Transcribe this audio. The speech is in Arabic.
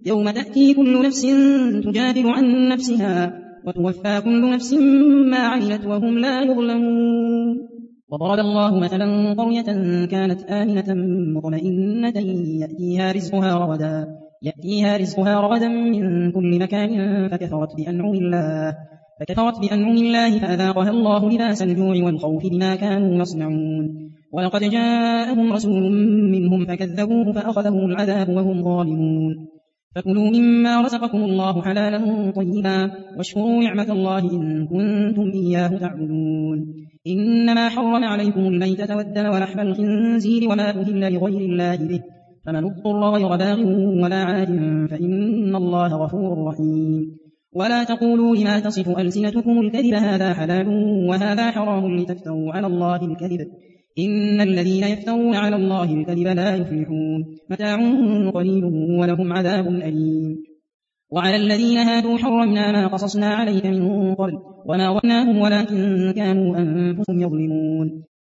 يوم تأتي كل نفس تجادل عن نفسها وتوفى كل نفس ما عملت وهم لا يظلمون. وضرب الله مثلا قرية كانت آمنة مطمئنة يأتيها رزقها رغدا من كل مكان فكفرت بأنعم الله فأذاقها الله لباس الجوع والخوف بما كانوا يصنعون. ولقد جاءهم رسول منهم فكذبوه فأخذهم العذاب وهم ظالمون. فكلوا مما رزقكم الله حلالا طيبا واشكروا نعمة الله إن كنتم إياه تعبدون. إنما حرم عليكم الميتة والدم ولحم الخنزير وما أهل لغير الله به فمن اضطر غير باغ ولا عاد فإن الله غفور رحيم. ولا تقولوا لما تصف ألسنتكم الكذب هذا حلال وهذا حرام لتفتروا على الله الكذب إن الذين يفترون على الله الكذب لا يفلحون. متاع قليل ولهم عذاب أليم. وعلى الذين هادوا حرمنا ما قصصنا عليك من قبل وما ظلمناهم ولكن كانوا أنفسهم يظلمون.